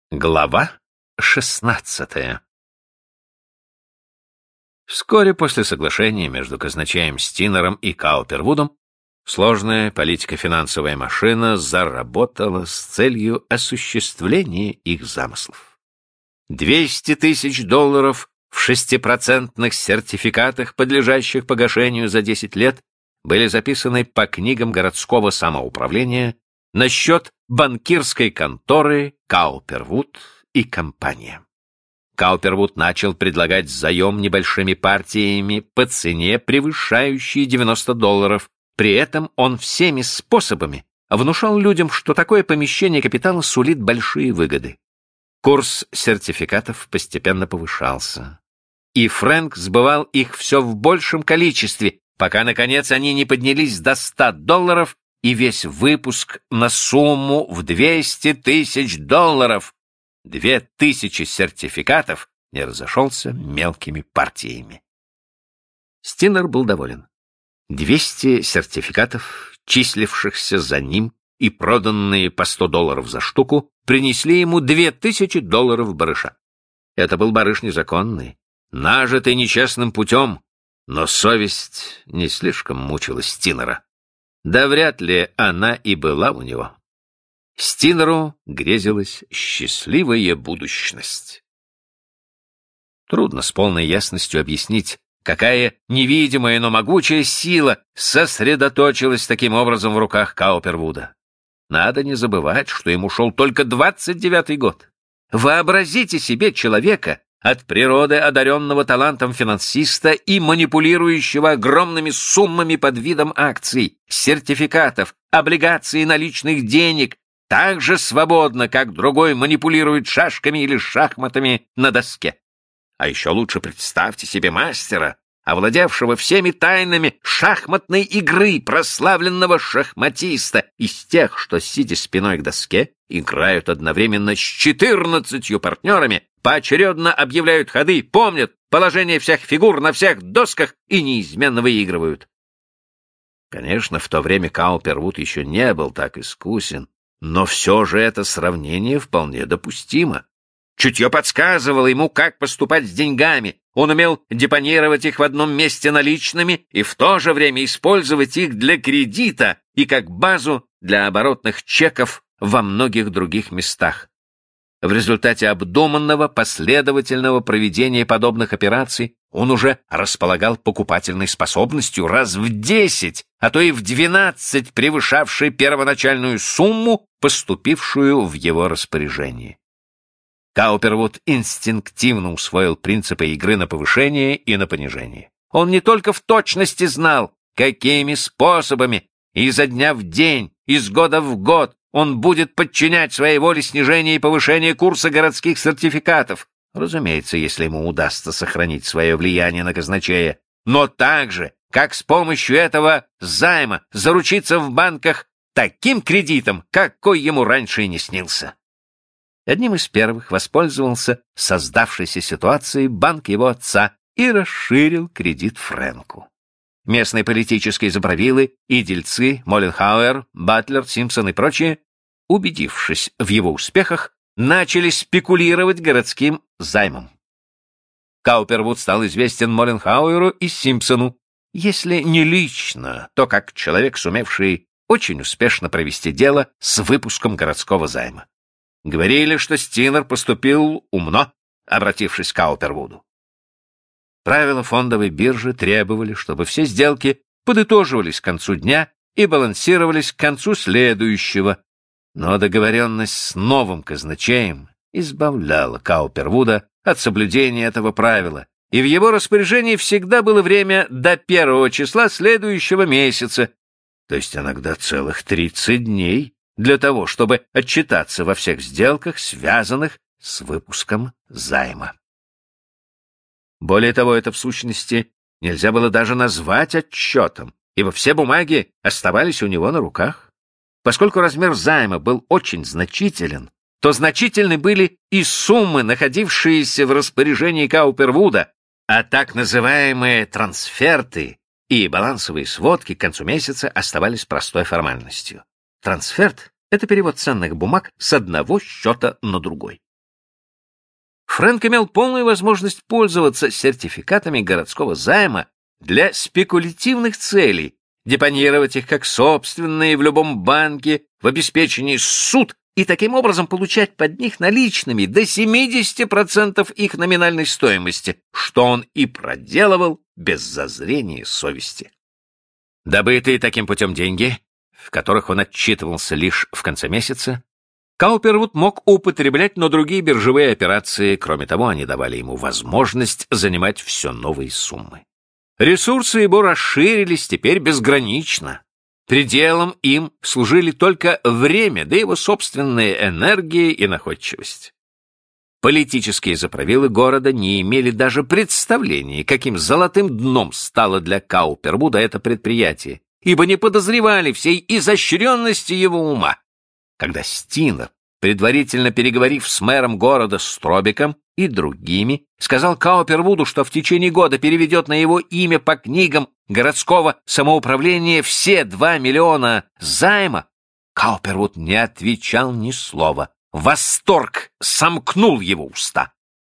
Глава 16. Вскоре после соглашения между казначеем Стинером и Каупервудом сложная политико-финансовая машина заработала с целью осуществления их замыслов. $200 тысяч в 6% сертификатах, подлежащих погашению за 10 лет, были записаны по книгам городского самоуправления на счет банкирской конторы Каупервуд и компания. Каупервуд начал предлагать заем небольшими партиями по цене, превышающей $90. При этом он всеми способами внушал людям, что такое помещение капитала сулит большие выгоды. Курс сертификатов постепенно повышался, и Фрэнк сбывал их все в большем количестве, пока, наконец, они не поднялись до $100, и весь выпуск на сумму в $200 тысяч. 2000 сертификатов не разошелся мелкими партиями. Стинер был доволен. 200 сертификатов, числившихся за ним и проданные по $100 за штуку, принесли ему $2000 барыша. Это был барыш незаконный, нажитый нечестным путем, но совесть не слишком мучила Стинера. Да вряд ли она и была у него. Стинеру грезилась счастливая будущность. Трудно с полной ясностью объяснить, какая невидимая, но могучая сила сосредоточилась таким образом в руках Каупервуда. Надо не забывать, что ему шел только 29-й год. Вообразите себе человека, от природы одаренного талантом финансиста и манипулирующего огромными суммами под видом акций, сертификатов, облигаций и наличных денег, так же свободно, как другой манипулирует шашками или шахматами на доске. А еще лучше представьте себе мастера, овладевшего всеми тайнами шахматной игры, прославленного шахматиста, из тех, что, сидя спиной к доске, играют одновременно с 14 партнерами, поочередно объявляют ходы, помнят положение всех фигур на всех досках и неизменно выигрывают. Конечно, в то время Каупервуд еще не был так искусен, но все же это сравнение вполне допустимо. Чутье подсказывало ему, как поступать с деньгами. Он умел депонировать их в одном месте наличными и в то же время использовать их для кредита и как базу для оборотных чеков во многих других местах. В результате обдуманного, последовательного проведения подобных операций он уже располагал покупательной способностью раз в 10, а то и в 12, превышавшей первоначальную сумму, поступившую в его распоряжение. Каупервуд инстинктивно усвоил принципы игры на повышение и на понижение. Он не только в точности знал, какими способами изо дня в день, из года в год он будет подчинять своей воле снижение и повышение курса городских сертификатов, разумеется, если ему удастся сохранить свое влияние на казначея, но также, как с помощью этого займа заручиться в банках таким кредитом, какой ему раньше и не снился. Одним из первых воспользовался создавшейся ситуацией банк его отца и расширил кредит Фрэнку. Местные политические заправилы и дельцы Молленхауэр, Батлер, Симпсон и прочие, убедившись в его успехах, начали спекулировать городским займом. Каупервуд стал известен Молленхауэру и Симпсону, если не лично, то как человек, сумевший очень успешно провести дело с выпуском городского займа. Говорили, что Стинер поступил умно, обратившись к Каупервуду. Правила фондовой биржи требовали, чтобы все сделки подытоживались к концу дня и балансировались к концу следующего, но договоренность с новым казначеем избавляла Каупервуда от соблюдения этого правила, и в его распоряжении всегда было время до 1 числа следующего месяца, то есть иногда целых 30 дней, для того, чтобы отчитаться во всех сделках, связанных с выпуском займа. Более того, это в сущности нельзя было даже назвать отчетом, ибо все бумаги оставались у него на руках. Поскольку размер займа был очень значителен, то значительны были и суммы, находившиеся в распоряжении Каупервуда, а так называемые трансферты и балансовые сводки к концу месяца оставались простой формальностью. Трансферт — это перевод ценных бумаг с одного счета на другой. Фрэнк имел полную возможность пользоваться сертификатами городского займа для спекулятивных целей, депонировать их как собственные в любом банке в обеспечении суд и таким образом получать под них наличными до 70% их номинальной стоимости, что он и проделывал без зазрения совести. Добытые таким путем деньги, в которых он отчитывался лишь в конце месяца, Каупервуд мог употреблять на другие биржевые операции. Кроме того, они давали ему возможность занимать все новые суммы. Ресурсы его расширились теперь безгранично. Пределом им служили только время, да его собственная энергия и находчивость. Политические заправилы города не имели даже представления, каким золотым дном стало для Каупервуда это предприятие, ибо не подозревали всей изощренности его ума. Когда Стинер, предварительно переговорив с мэром города Стробиком и другими, сказал Каупервуду, что в течение года переведет на его имя по книгам городского самоуправления все 2 миллиона займа, Каупервуд не отвечал ни слова. Восторг сомкнул его уста.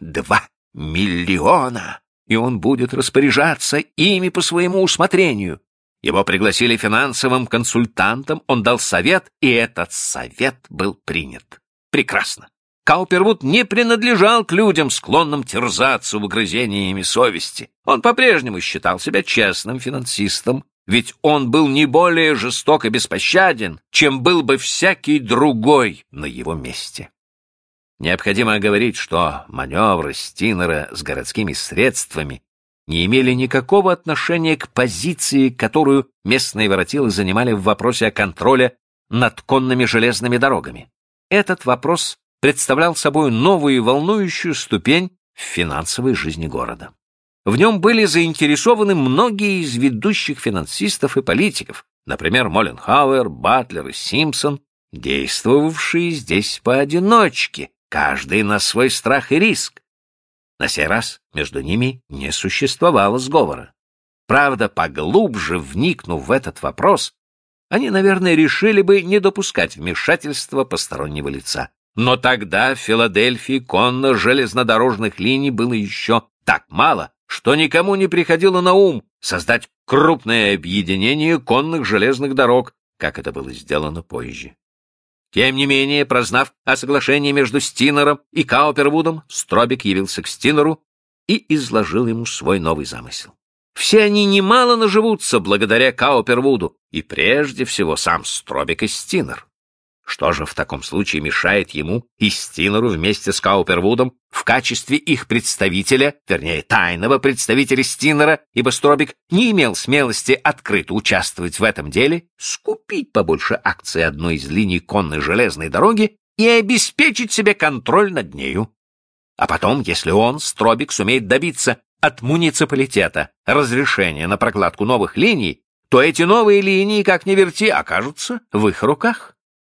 2 миллиона! И он будет распоряжаться ими по своему усмотрению. Его пригласили финансовым консультантом, он дал совет, и этот совет был принят. Прекрасно. Каупервуд не принадлежал к людям, склонным терзаться угрызениями совести. Он по-прежнему считал себя честным финансистом, ведь он был не более жесток и беспощаден, чем был бы всякий другой на его месте. Необходимо оговорить, что маневры Стинера с городскими средствами не имели никакого отношения к позиции, которую местные воротилы занимали в вопросе о контроле над конными железными дорогами. Этот вопрос представлял собой новую и волнующую ступень в финансовой жизни города. В нем были заинтересованы многие из ведущих финансистов и политиков, например, Моленхауэр, Батлер и Симпсон, действовавшие здесь поодиночке, каждый на свой страх и риск. На сей раз между ними не существовало сговора. Правда, поглубже вникнув в этот вопрос, они, наверное, решили бы не допускать вмешательства постороннего лица. Но тогда в Филадельфии конно-железнодорожных линий было еще так мало, что никому не приходило на ум создать крупное объединение конных железных дорог, как это было сделано позже. Тем не менее, прознав о соглашении между Стинером и Каупервудом, Стробик явился к Стинеру и изложил ему свой новый замысел. Все они немало наживутся благодаря Каупервуду, и прежде всего сам Стробик и Стинер. Что же в таком случае мешает ему и Стинеру вместе с Каупервудом в качестве их представителя, вернее, тайного представителя Стинера, ибо Стробик не имел смелости открыто участвовать в этом деле, скупить побольше акций одной из линий конной железной дороги и обеспечить себе контроль над нею. А потом, если он, Стробик, сумеет добиться от муниципалитета разрешения на прокладку новых линий, то эти новые линии, как ни верти, окажутся в их руках.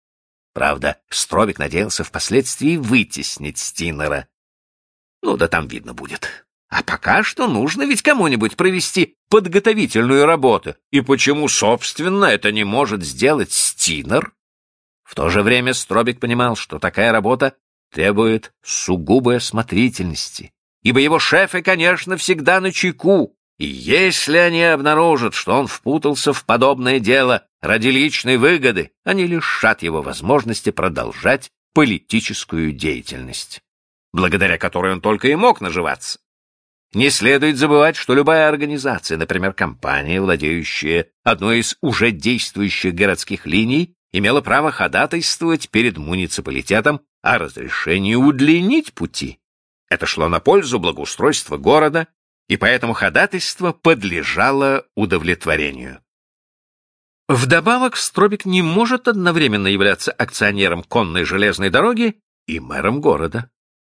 Правда, Стробик надеялся впоследствии вытеснить Стинера. Ну да там видно будет. А пока что нужно ведь кому-нибудь провести подготовительную работу. И почему, собственно, это не может сделать Стинер? В то же время Стробик понимал, что такая работа требует сугубой осмотрительности, ибо его шефы, конечно, всегда начеку. И если они обнаружат, что он впутался в подобное дело ради личной выгоды, они лишат его возможности продолжать политическую деятельность, благодаря которой он только и мог наживаться. Не следует забывать, что любая организация, например, компания, владеющая одной из уже действующих городских линий, имела право ходатайствовать перед муниципалитетом о разрешении удлинить пути. Это шло на пользу благоустройства города, и поэтому ходатайство подлежало удовлетворению. Вдобавок, Стробик не может одновременно являться акционером конной железной дороги и мэром города.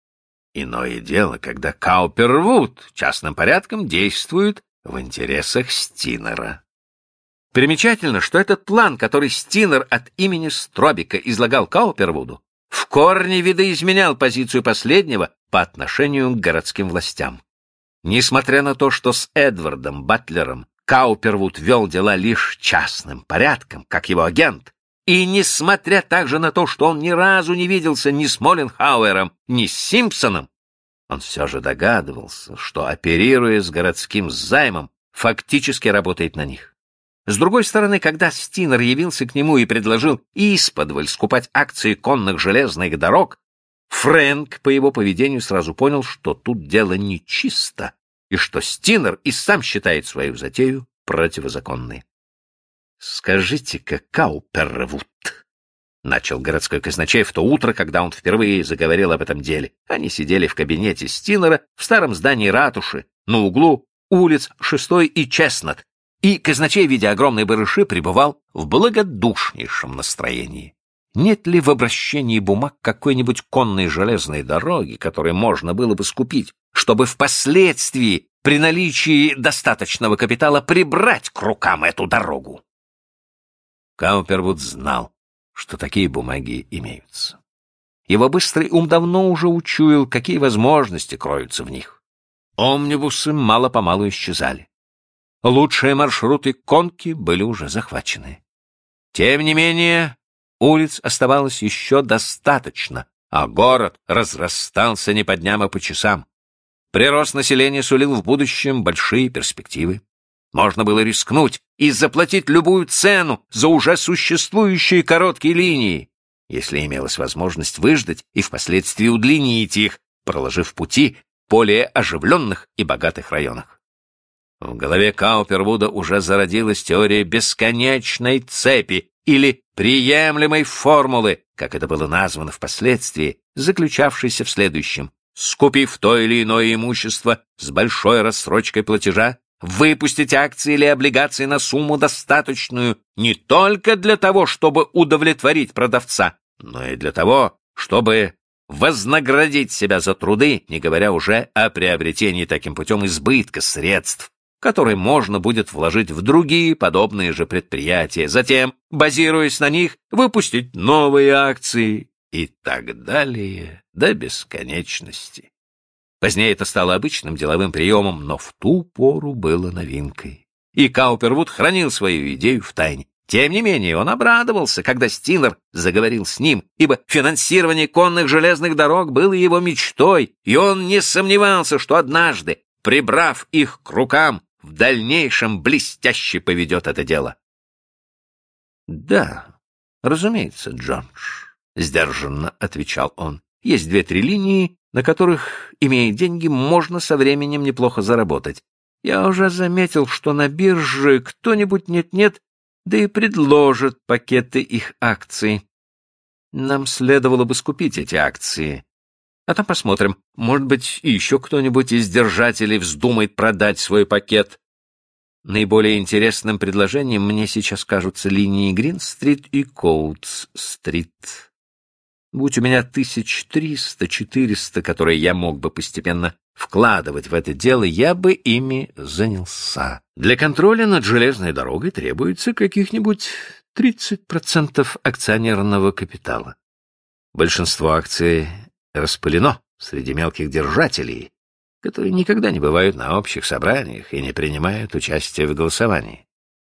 Иное дело, когда Каупервуд частным порядком действует в интересах Стинера. Примечательно, что этот план, который Стинер от имени Стробика излагал Каупервуду, в корне видоизменял позицию последнего по отношению к городским властям. Несмотря на то, что с Эдвардом Батлером Каупервуд вел дела лишь частным порядком, как его агент, и несмотря также на то, что он ни разу не виделся ни с Моленхауэром, ни с Симпсоном, Он все же догадывался, что, оперируя с городским займом, фактически работает на них. С другой стороны, когда Стинер явился к нему и предложил исподволь скупать акции конных железных дорог, Фрэнк по его поведению сразу понял, что тут дело нечисто, и что Стинер и сам считает свою затею противозаконной. «Скажите-ка, Каупервуд», — начал городской казначей в то утро, когда он впервые заговорил об этом деле. Они сидели в кабинете Стинера в старом здании ратуши на углу улиц 6 и Честнат, и казначей, видя огромные барыши, пребывал в благодушнейшем настроении. Нет ли в обращении бумаг какой-нибудь конной железной дороги, которую можно было бы скупить, чтобы впоследствии, при наличии достаточного капитала, прибрать к рукам эту дорогу? Каупервуд знал, что такие бумаги имеются. Его быстрый ум давно уже учуял, какие возможности кроются в них. Омнибусы мало-помалу исчезали. Лучшие маршруты конки были уже захвачены. Тем не менее, улиц оставалось еще достаточно, а город разрастался не по дням, а по часам. Прирост населения сулил в будущем большие перспективы. Можно было рискнуть и заплатить любую цену за уже существующие короткие линии, если имелась возможность выждать и впоследствии удлинить их, проложив пути в более оживленных и богатых районах. В голове Каупервуда уже зародилась теория бесконечной цепи или приемлемой формулы, как это было названо впоследствии, заключавшейся в следующем: скупив то или иное имущество с большой рассрочкой платежа, выпустить акции или облигации на сумму достаточную не только для того, чтобы удовлетворить продавца, но и для того, чтобы вознаградить себя за труды, не говоря уже о приобретении таким путем избытка средств, который можно будет вложить в другие подобные же предприятия, затем, базируясь на них, выпустить новые акции и так далее до бесконечности. Позднее это стало обычным деловым приемом, но в ту пору было новинкой. И Каупервуд хранил свою идею в тайне. Тем не менее, он обрадовался, когда Стинер заговорил с ним, ибо финансирование конных железных дорог было его мечтой, и он не сомневался, что однажды, прибрав их к рукам, в дальнейшем блестяще поведет это дело. — Да, разумеется, Джордж, — сдержанно отвечал он. — Есть 2-3 линии, на которых, имея деньги, можно со временем неплохо заработать. Я уже заметил, что на бирже кто-нибудь нет-нет, да и предложит пакеты их акций. Нам следовало бы скупить эти акции. А там посмотрим, может быть, и еще кто-нибудь из держателей вздумает продать свой пакет. Наиболее интересным предложением мне сейчас кажутся линии Грин-стрит и Коутс-стрит. Будь у меня 1300-400, которые я мог бы постепенно вкладывать в это дело, я бы ими занялся. Для контроля над железной дорогой требуется каких-нибудь 30% акционерного капитала. Большинство акций распылено среди мелких держателей, которые никогда не бывают на общих собраниях и не принимают участия в голосовании.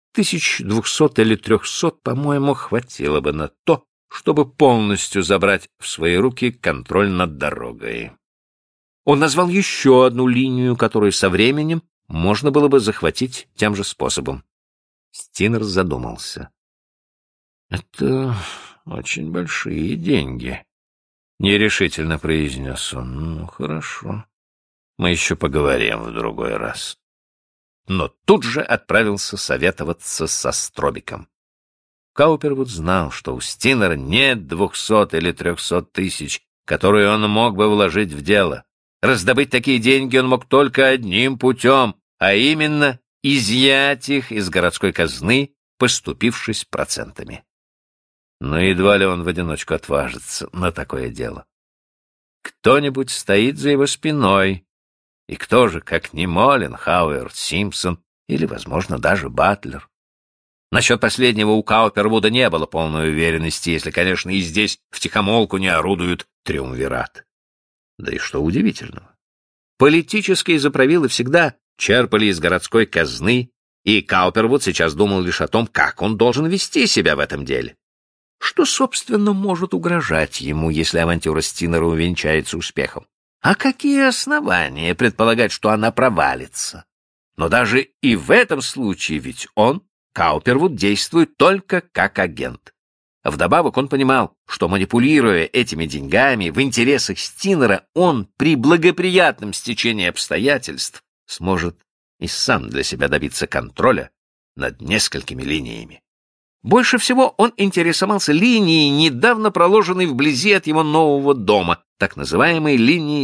1200 или 300, по-моему, хватило бы на то, чтобы полностью забрать в свои руки контроль над дорогой. Он назвал еще одну линию, которую со временем можно было бы захватить тем же способом. Стинер задумался. — Это очень большие деньги, — нерешительно произнес он. — Ну, хорошо. Мы еще поговорим в другой раз. Но тут же отправился советоваться со Стробиком. Каупервуд знал, что у Стинера нет 200 или 300 тысяч, которые он мог бы вложить в дело. Раздобыть такие деньги он мог только одним путем, а именно изъять их из городской казны, поступившись процентами. Но едва ли он в одиночку отважится на такое дело. Кто-нибудь стоит за его спиной, и кто же, как не Молин, Хауэрд, Симпсон или, возможно, даже Батлер. Насчет последнего у Каупервуда не было полной уверенности, если, конечно, и здесь втихомолку не орудуют триумвират. Да и что удивительного. Политические заправилы всегда черпали из городской казны, и Каупервуд сейчас думал лишь о том, как он должен вести себя в этом деле. Что, собственно, может угрожать ему, если авантюра Стинера увенчается успехом? А какие основания предполагать, что она провалится? Но даже и в этом случае ведь он, Каупервуд, действует только как агент. Вдобавок он понимал, что, манипулируя этими деньгами в интересах Стинера, он при благоприятном стечении обстоятельств сможет и сам для себя добиться контроля над несколькими линиями. Больше всего он интересовался линией, недавно проложенной вблизи от его нового дома, так называемой линией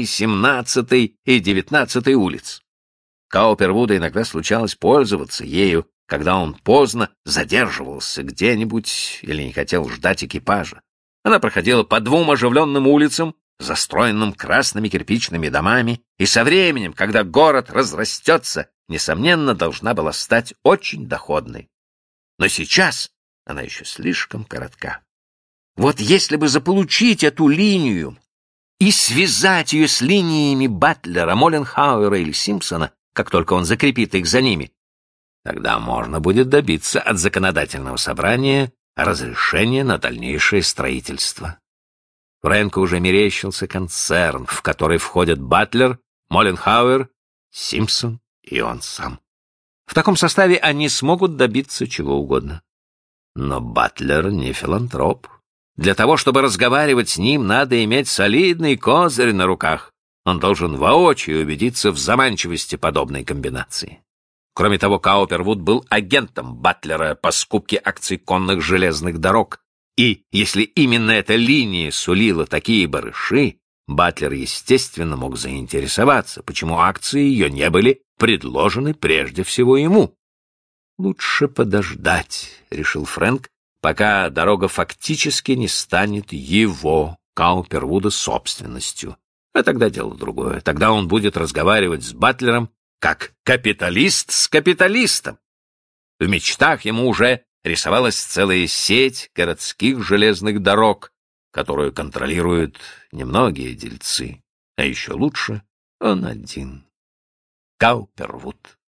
17-й и 19-й улиц. Каупервуду иногда случалось пользоваться ею, когда он поздно задерживался где-нибудь или не хотел ждать экипажа. Она проходила по двум оживленным улицам, застроенным красными кирпичными домами, и со временем, когда город разрастется, несомненно, должна была стать очень доходной. Но сейчас она еще слишком коротка. Вот если бы заполучить эту линию и связать ее с линиями Батлера, Молленхауэра или Симпсона, как только он закрепит их за ними, тогда можно будет добиться от законодательного собрания разрешения на дальнейшее строительство. Фрэнку уже мерещился концерн, в который входят Батлер, Молленхауэр, Симпсон и он сам. В таком составе они смогут добиться чего угодно. Но Батлер не филантроп. Для того, чтобы разговаривать с ним, надо иметь солидный козырь на руках. Он должен воочию убедиться в заманчивости подобной комбинации. Кроме того, Каупервуд был агентом Батлера по скупке акций конных железных дорог, и если именно эта линия сулила такие барыши, Батлер, естественно, мог заинтересоваться, почему акции ее не были предложены прежде всего ему. «Лучше подождать», — решил Фрэнк, пока дорога фактически не станет его, Каупервуда, собственностью. А тогда дело другое. Тогда он будет разговаривать с Батлером как капиталист с капиталистом. В мечтах ему уже рисовалась целая сеть городских железных дорог, которую контролируют немногие дельцы, а еще лучше он один, Каупервуд.